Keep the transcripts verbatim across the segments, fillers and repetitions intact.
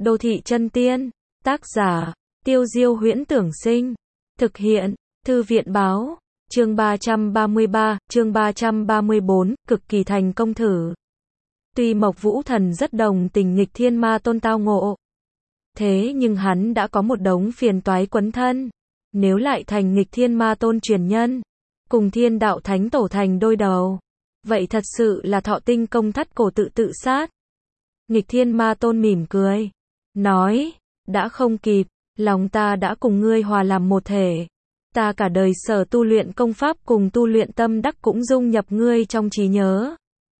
Đô thị chân tiên. Tác giả, Tiêu Diêu Huyễn Tưởng Sinh. Thực hiện, Thư viện Báo. Chương ba trăm ba mươi ba, chương ba trăm ba mươi bốn, cực kỳ thành công thử. Tuy Mộc Vũ Thần rất đồng tình Nghịch Thiên Ma Tôn tao ngộ, thế nhưng hắn đã có một đống phiền toái quấn thân. Nếu lại thành Nghịch Thiên Ma Tôn truyền nhân, cùng Thiên Đạo Thánh Tổ thành đôi đầu, vậy thật sự là thọ tinh công thắt cổ tự tự sát. Nghịch Thiên Ma Tôn mỉm cười, nói, đã không kịp, lòng ta đã cùng ngươi hòa làm một thể. Ta cả đời sở tu luyện công pháp cùng tu luyện tâm đắc cũng dung nhập ngươi trong trí nhớ.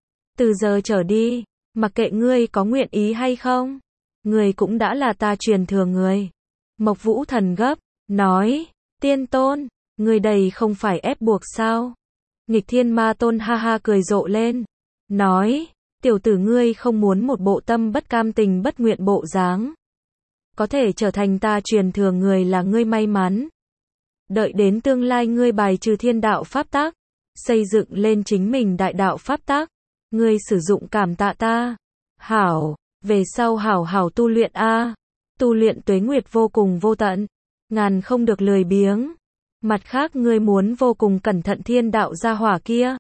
Từ giờ trở đi, mặc kệ ngươi có nguyện ý hay không, ngươi cũng đã là ta truyền thừa người. Mộc Vũ Thần gấp, nói, Tiên Tôn, ngươi đây không phải ép buộc sao? Nghịch Thiên Ma Tôn ha ha cười rộ lên, nói, tiểu tử ngươi không muốn một bộ tâm bất cam tình bất nguyện bộ dáng. Có thể trở thành ta truyền thừa người là ngươi may mắn. Đợi đến tương lai ngươi bài trừ thiên đạo pháp tắc, xây dựng lên chính mình đại đạo pháp tắc, ngươi sử dụng cảm tạ ta. Hảo, về sau hảo hảo tu luyện a. Tu luyện tuế nguyệt vô cùng vô tận, ngàn không được lười biếng. Mặt khác ngươi muốn vô cùng cẩn thận thiên đạo gia hỏa kia.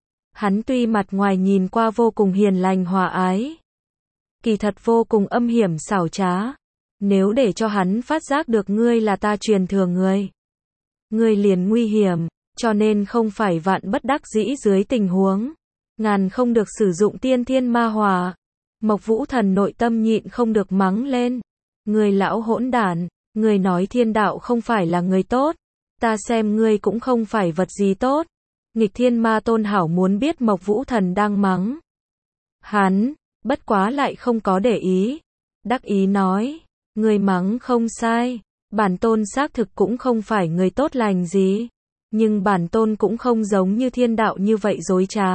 Hắn tuy mặt ngoài nhìn qua vô cùng hiền lành hòa ái, kỳ thật vô cùng âm hiểm xảo trá. Nếu để cho hắn phát giác được ngươi là ta truyền thừa người, ngươi liền nguy hiểm, cho nên không phải vạn bất đắc dĩ dưới tình huống, ngàn không được sử dụng tiên thiên ma hỏa. Mộc Vũ Thần nội tâm nhịn không được mắng lên, ngươi lão hỗn đản, ngươi nói thiên đạo không phải là người tốt, ta xem ngươi cũng không phải vật gì tốt. Nghịch Thiên Ma Tôn hảo muốn biết Mộc Vũ Thần đang mắng hắn, bất quá lại không có để ý, đắc ý nói, ngươi mắng không sai, bản tôn xác thực cũng không phải người tốt lành gì, nhưng bản tôn cũng không giống như thiên đạo như vậy dối trá,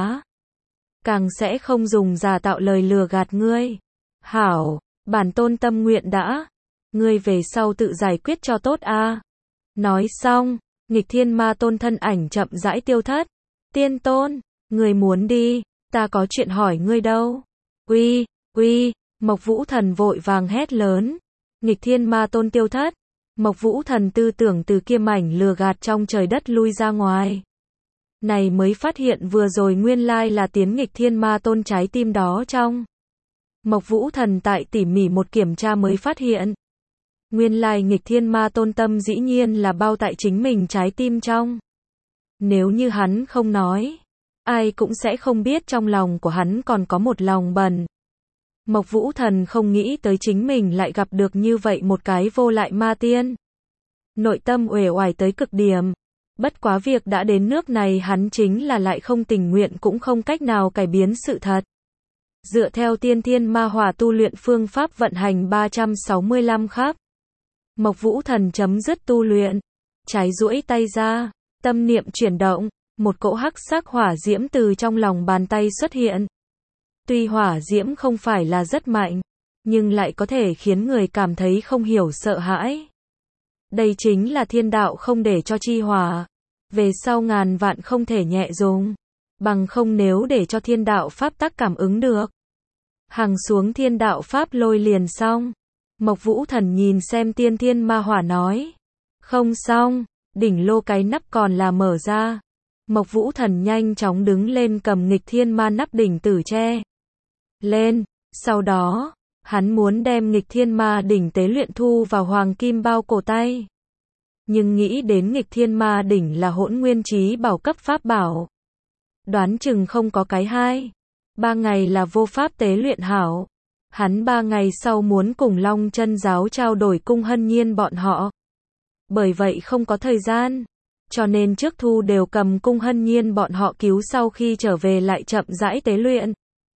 càng sẽ không dùng giả tạo lời lừa gạt ngươi. Hảo, bản tôn tâm nguyện đã, ngươi về sau tự giải quyết cho tốt a. Nói xong, Nghịch Thiên Ma Tôn thân ảnh chậm rãi tiêu thất. Tiên Tôn, ngươi muốn đi, ta có chuyện hỏi ngươi đâu. Uy, uy, Mộc Vũ Thần vội vàng hét lớn. Nghịch Thiên Ma Tôn tiêu thất, Mộc Vũ Thần tư tưởng từ kia mảnh lừa gạt trong trời đất lui ra ngoài. Này mới phát hiện vừa rồi nguyên lai là tiến Nghịch Thiên Ma Tôn trái tim đó trong. Mộc Vũ Thần tại tỉ mỉ một kiểm tra mới phát hiện, nguyên lai Nghịch Thiên Ma Tôn tâm dĩ nhiên là bao tại chính mình trái tim trong. Nếu như hắn không nói, ai cũng sẽ không biết trong lòng của hắn còn có một lòng bần. Mộc Vũ Thần không nghĩ tới chính mình lại gặp được như vậy một cái vô lại ma tiên. Nội tâm uể oải tới cực điểm. Bất quá việc đã đến nước này hắn chính là lại không tình nguyện cũng không cách nào cải biến sự thật. Dựa theo tiên thiên ma hỏa tu luyện phương pháp vận hành ba trăm sáu mươi lăm khắp, Mộc Vũ Thần chấm dứt tu luyện, trái duỗi tay ra, tâm niệm chuyển động, một cỗ hắc sắc hỏa diễm từ trong lòng bàn tay xuất hiện. Tuy hỏa diễm không phải là rất mạnh, nhưng lại có thể khiến người cảm thấy không hiểu sợ hãi. Đây chính là thiên đạo không để cho chi hỏa, về sau ngàn vạn không thể nhẹ dùng, bằng không nếu để cho thiên đạo pháp tắc cảm ứng được, hằng xuống thiên đạo pháp lôi liền xong. Mộc Vũ Thần nhìn xem tiên thiên ma hỏa nói, không xong, đỉnh lô cái nắp còn là mở ra. Mộc Vũ Thần nhanh chóng đứng lên cầm Nghịch Thiên Ma nắp đỉnh tử che lên, sau đó, hắn muốn đem Nghịch Thiên Ma đỉnh tế luyện thu vào hoàng kim bao cổ tay. Nhưng nghĩ đến Nghịch Thiên Ma đỉnh là hỗn nguyên chí bảo cấp pháp bảo, đoán chừng không có cái hai, ba ngày là vô pháp tế luyện hảo. Hắn ba ngày sau muốn cùng Long Chân giáo trao đổi Cung Hân Nhiên bọn họ. Bởi vậy không có thời gian, cho nên trước thu đều cầm Cung Hân Nhiên bọn họ cứu, sau khi trở về lại chậm rãi tế luyện.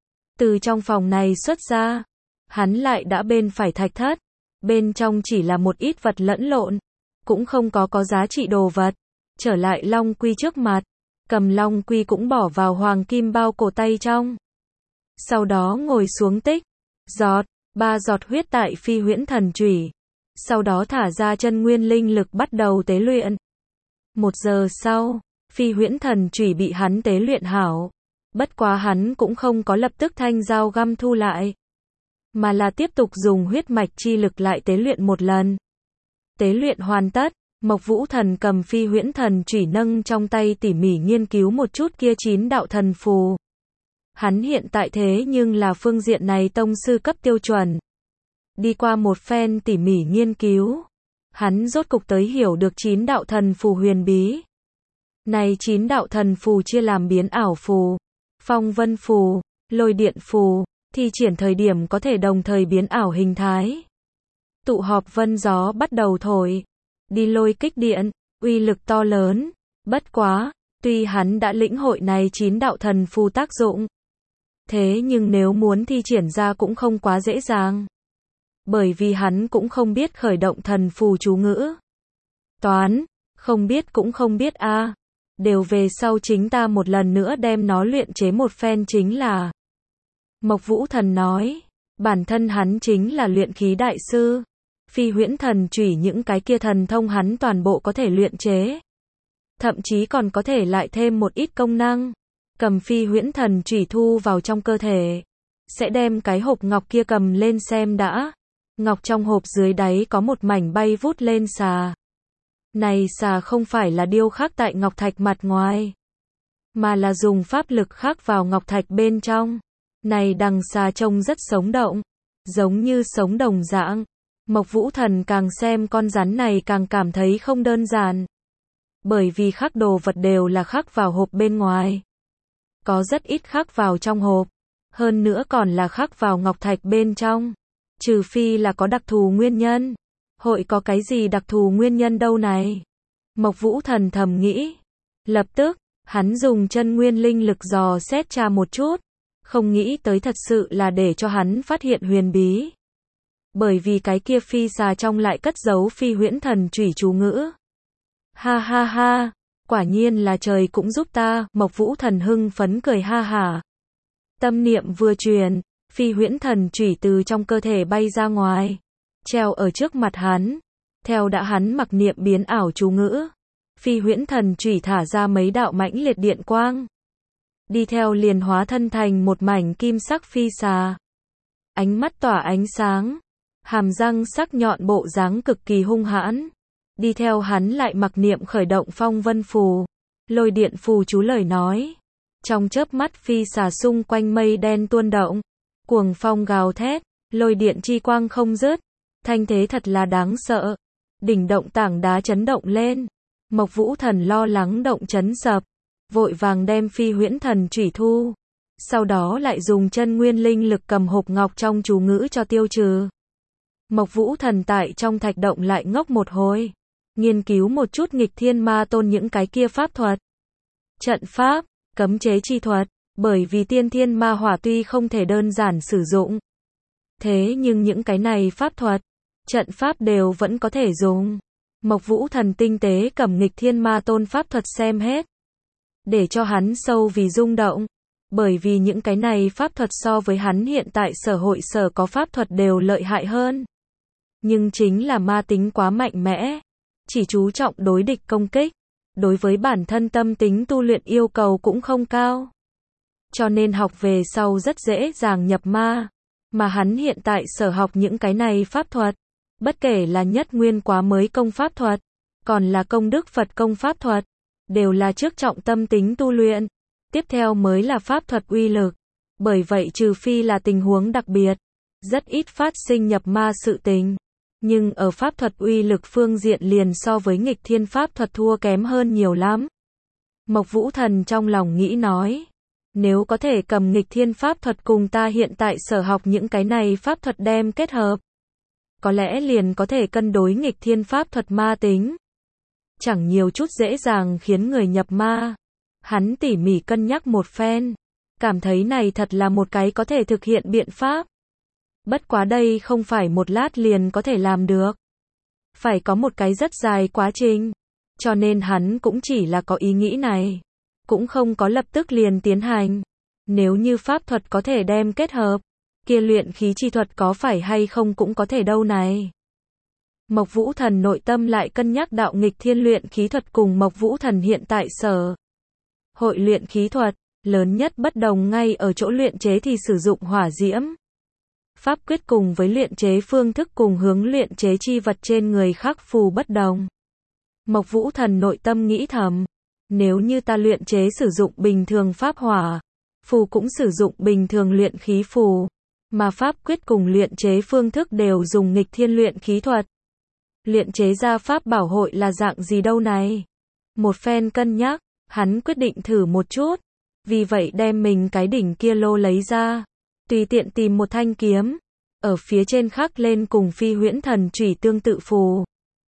Từ trong phòng này xuất ra, hắn lại đã bên phải thạch thất, bên trong chỉ là một ít vật lẫn lộn, cũng không có có giá trị đồ vật. Trở lại Long Quy trước mặt, cầm Long Quy cũng bỏ vào hoàng kim bao cổ tay trong. Sau đó ngồi xuống tích, giọt, ba giọt huyết tại Phi Huyễn Thần Chủy, sau đó thả ra chân nguyên linh lực bắt đầu tế luyện. Một giờ sau, Phi Huyễn Thần Chủy bị hắn tế luyện hảo, bất quá hắn cũng không có lập tức thanh dao găm thu lại. mà là tiếp tục dùng huyết mạch chi lực lại tế luyện một lần. Tế luyện hoàn tất, Mộc Vũ Thần cầm phi huyễn thần chủy nâng trong tay tỉ mỉ nghiên cứu một chút kia chín đạo thần phù. Hắn hiện tại thế nhưng là phương diện này tông sư cấp tiêu chuẩn. Đi qua một phen tỉ mỉ nghiên cứu, hắn rốt cục tới hiểu được chín đạo thần phù huyền bí. Này chín đạo thần phù chia làm biến ảo phù, phong vân phù, lôi điện phù, thi triển thời điểm có thể đồng thời biến ảo hình thái. Tụ họp vân gió bắt đầu thổi, đi lôi kích điện, uy lực to lớn. Bất quá, tuy hắn đã lĩnh hội này chín đạo thần phù tác dụng, thế nhưng nếu muốn thi triển ra cũng không quá dễ dàng. Bởi vì hắn cũng không biết khởi động thần phù chú ngữ. Toán, không biết cũng không biết a, à. Đều về sau chính ta một lần nữa đem nó luyện chế một phen chính là. Mộc Vũ Thần nói, bản thân hắn chính là luyện khí đại sư. Phi huyễn thần chủy những cái kia thần thông hắn toàn bộ có thể luyện chế. Thậm chí còn có thể lại thêm một ít công năng. Cầm phi huyễn thần chủy thu vào trong cơ thể. Sẽ đem cái hộp ngọc kia cầm lên xem đã. Ngọc trong hộp dưới đáy có một mảnh bay vút lên xà. Này xà không phải là điêu khắc tại ngọc thạch mặt ngoài, mà là dùng pháp lực khắc vào ngọc thạch bên trong. Này đằng xà trông rất sống động, giống như sống đồng dạng. Mộc Vũ Thần càng xem con rắn này càng cảm thấy không đơn giản. Bởi vì khắc đồ vật đều là khắc vào hộp bên ngoài. Có rất ít khắc vào trong hộp. Hơn nữa còn là khắc vào ngọc thạch bên trong. Trừ phi là có đặc thù nguyên nhân. Hội có cái gì đặc thù nguyên nhân đâu này? Mộc Vũ Thần thầm nghĩ. Lập tức, hắn dùng chân nguyên linh lực dò xét tra một chút. Không nghĩ tới thật sự là để cho hắn phát hiện huyền bí. Bởi vì cái kia phi xà trong lại cất giấu phi huyễn thần chủy chú ngữ. Ha ha ha, quả nhiên là trời cũng giúp ta, Mộc Vũ Thần hưng phấn cười ha hả. Tâm niệm vừa truyền, phi huyễn thần chủy từ trong cơ thể bay ra ngoài, treo ở trước mặt hắn. Theo đã hắn mặc niệm biến ảo chú ngữ, phi huyễn thần chủy thả ra mấy đạo mãnh liệt điện quang. Đi theo liền hóa thân thành một mảnh kim sắc phi xà. Ánh mắt tỏa ánh sáng, hàm răng sắc nhọn bộ dáng cực kỳ hung hãn. Đi theo hắn lại mặc niệm khởi động phong vân phù, lôi điện phù chú lời nói. Trong chớp mắt phi xà xung quanh mây đen tuôn động, cuồng phong gào thét, lôi điện chi quang không dứt, thanh thế thật là đáng sợ. Đỉnh động tảng đá chấn động lên, Mộc Vũ Thần lo lắng động chấn sập, vội vàng đem phi huyễn thần chủy thu, sau đó lại dùng chân nguyên linh lực cầm hộp ngọc trong chú ngữ cho tiêu trừ. Mộc Vũ Thần tại trong thạch động lại ngốc một hồi, nghiên cứu một chút nghịch thiên ma tôn những cái kia pháp thuật, trận pháp, cấm chế chi thuật, bởi vì tiên thiên ma hỏa tuy không thể đơn giản sử dụng, thế nhưng những cái này pháp thuật, trận pháp đều vẫn có thể dùng. Mộc Vũ Thần tinh tế cầm nghịch thiên ma tôn pháp thuật xem hết, để cho hắn sâu vì rung động, bởi vì những cái này pháp thuật so với hắn hiện tại sở hội sở có pháp thuật đều lợi hại hơn. Nhưng chính là ma tính quá mạnh mẽ, chỉ chú trọng đối địch công kích, đối với bản thân tâm tính tu luyện yêu cầu cũng không cao. Cho nên học về sau rất dễ dàng nhập ma, mà hắn hiện tại sở học những cái này pháp thuật, bất kể là nhất nguyên quá mới công pháp thuật, còn là công đức Phật công pháp thuật, đều là trước trọng tâm tính tu luyện, tiếp theo mới là pháp thuật uy lực. Bởi vậy trừ phi là tình huống đặc biệt, rất ít phát sinh nhập ma sự tình. Nhưng ở pháp thuật uy lực phương diện liền so với nghịch thiên pháp thuật thua kém hơn nhiều lắm. Mộc Vũ Thần trong lòng nghĩ nói, nếu có thể cầm nghịch thiên pháp thuật cùng ta hiện tại sở học những cái này pháp thuật đem kết hợp, có lẽ liền có thể cân đối nghịch thiên pháp thuật ma tính. Chẳng nhiều chút dễ dàng khiến người nhập ma. Hắn tỉ mỉ cân nhắc một phen, cảm thấy này thật là một cái có thể thực hiện biện pháp. Bất quá đây không phải một lát liền có thể làm được. Phải có một cái rất dài quá trình. Cho nên hắn cũng chỉ là có ý nghĩ này, cũng không có lập tức liền tiến hành. Nếu như pháp thuật có thể đem kết hợp, kia luyện khí chi thuật có phải hay không cũng có thể đâu này. Mộc Vũ Thần nội tâm lại cân nhắc đạo nghịch thiên luyện khí thuật cùng Mộc Vũ Thần hiện tại sở hội luyện khí thuật, lớn nhất bất đồng ngay ở chỗ luyện chế thì sử dụng hỏa diễm. pháp quyết cùng với luyện chế phương thức cùng hướng luyện chế chi vật trên người khắc phù bất đồng. Mộc Vũ Thần nội tâm nghĩ thầm, nếu như ta luyện chế sử dụng bình thường pháp hỏa, phù cũng sử dụng bình thường luyện khí phù, mà pháp quyết cùng luyện chế phương thức đều dùng nghịch thiên luyện khí thuật. Luyện chế ra pháp bảo hội là dạng gì đâu này? Một phen cân nhắc, hắn quyết định thử một chút, vì vậy đem mình cái đỉnh kia lô lấy ra, tùy tiện tìm một thanh kiếm, ở phía trên khắc lên cùng Phi Huyễn Thần Chủy tương tự phù.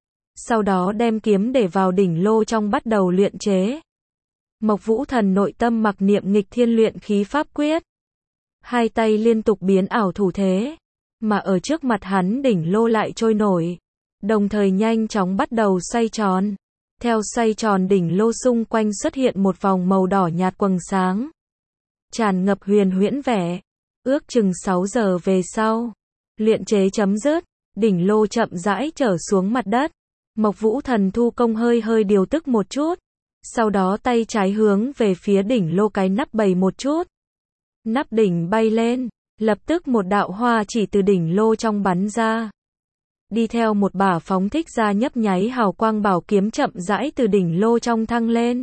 Sau đó đem kiếm để vào đỉnh lô trong bắt đầu luyện chế. Mộc Vũ Thần nội tâm mặc niệm nghịch thiên luyện khí pháp quyết. Hai tay liên tục biến ảo thủ thế, mà ở trước mặt hắn đỉnh lô lại trôi nổi, đồng thời nhanh chóng bắt đầu xoay tròn. Theo xoay tròn đỉnh lô xung quanh xuất hiện một vòng màu đỏ nhạt quầng sáng, tràn ngập huyền huyễn vẻ. Ước chừng sáu giờ về sau, luyện chế chấm dứt, đỉnh lô chậm rãi trở xuống mặt đất. Mộc Vũ Thần thu công hơi hơi điều tức một chút, sau đó tay trái hướng về phía đỉnh lô cái nắp bày một chút. Nắp đỉnh bay lên, lập tức một đạo hoa chỉ từ đỉnh lô trong bắn ra. Đi theo một bả phóng thích ra nhấp nháy hào quang bảo kiếm chậm rãi từ đỉnh lô trong thăng lên.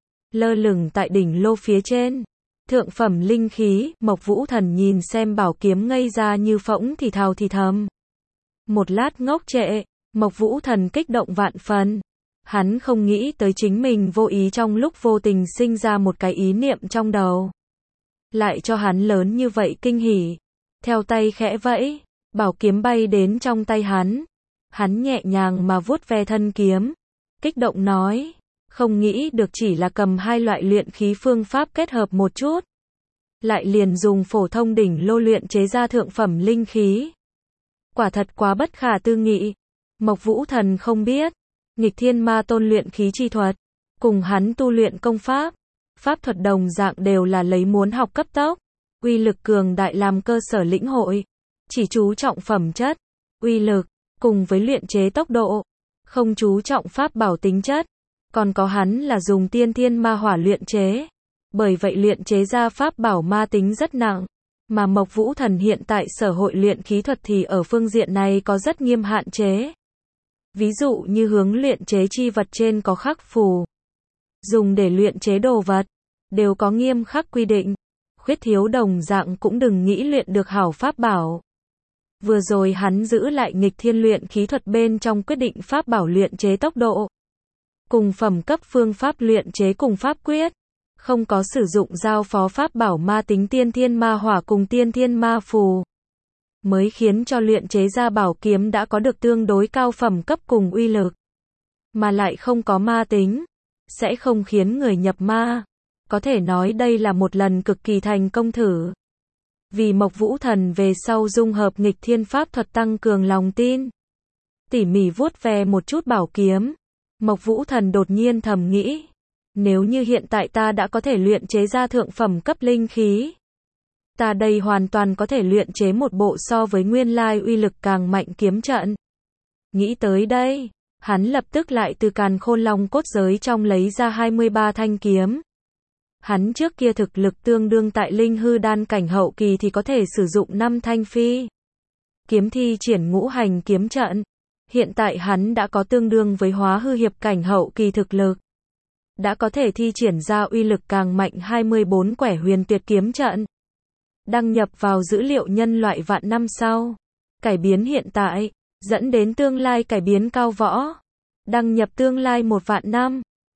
Lơ lửng tại đỉnh lô phía trên. Thượng phẩm linh khí, Mộc Vũ Thần nhìn xem bảo kiếm ngây ra như phỗng thì thào thì thầm. Một lát ngốc trệ, Mộc Vũ Thần kích động vạn phần. Hắn không nghĩ tới chính mình vô ý trong lúc vô tình sinh ra một cái ý niệm trong đầu, lại cho hắn lớn như vậy kinh hỉ. Theo tay khẽ vẫy, bảo kiếm bay đến trong tay hắn. Hắn nhẹ nhàng mà vuốt ve thân kiếm, kích động nói, không nghĩ được chỉ là cầm hai loại luyện khí phương pháp kết hợp một chút, lại liền dùng phổ thông đỉnh lô luyện chế ra thượng phẩm linh khí. Quả thật quá bất khả tư nghị. Mộc Vũ Thần không biết, nghịch thiên ma tôn luyện khí chi thuật, cùng hắn tu luyện công pháp, pháp thuật đồng dạng đều là lấy muốn học cấp tốc, uy lực cường đại làm cơ sở lĩnh hội, chỉ chú trọng phẩm chất, uy lực, cùng với luyện chế tốc độ, không chú trọng pháp bảo tính chất. Còn có hắn là dùng tiên thiên ma hỏa luyện chế, bởi vậy luyện chế ra pháp bảo ma tính rất nặng, mà Mộc Vũ Thần hiện tại sở hội luyện khí thuật thì ở phương diện này có rất nghiêm hạn chế. Ví dụ như hướng luyện chế chi vật trên có khắc phù, dùng để luyện chế đồ vật, đều có nghiêm khắc quy định. Khuyết thiếu đồng dạng cũng đừng nghĩ luyện được hảo pháp bảo. Vừa rồi hắn giữ lại nghịch thiên luyện khí thuật bên trong quyết định pháp bảo luyện chế tốc độ, cùng phẩm cấp phương pháp luyện chế cùng pháp quyết, không có sử dụng giao phó pháp bảo ma tính tiên thiên ma hỏa cùng tiên thiên ma phù, mới khiến cho luyện chế ra bảo kiếm đã có được tương đối cao phẩm cấp cùng uy lực, mà lại không có ma tính, sẽ không khiến người nhập ma. Có thể nói đây là một lần cực kỳ thành công thử. Vì Mộc Vũ Thần về sau dung hợp nghịch thiên pháp thuật tăng cường lòng tin, tỉ mỉ vuốt ve một chút bảo kiếm, Mộc Vũ Thần đột nhiên thầm nghĩ, nếu như hiện tại ta đã có thể luyện chế ra thượng phẩm cấp linh khí, ta đây hoàn toàn có thể luyện chế một bộ so với nguyên lai uy lực càng mạnh kiếm trận. Nghĩ tới đây, hắn lập tức lại từ Càn Khôn Long cốt giới trong lấy ra hai mươi ba thanh kiếm. Hắn trước kia thực lực tương đương tại linh hư đan cảnh hậu kỳ thì có thể sử dụng năm thanh phi kiếm thi triển ngũ hành kiếm trận. Hiện tại hắn đã có tương đương với hóa hư hiệp cảnh hậu kỳ thực lực, đã có thể thi triển ra uy lực càng mạnh hai mươi bốn quẻ huyền tuyệt kiếm trận. Đăng nhập vào dữ liệu nhân loại vạn năm sau, cải biến hiện tại, dẫn đến tương lai cải biến cao võ. Đăng nhập tương lai một vạn năm.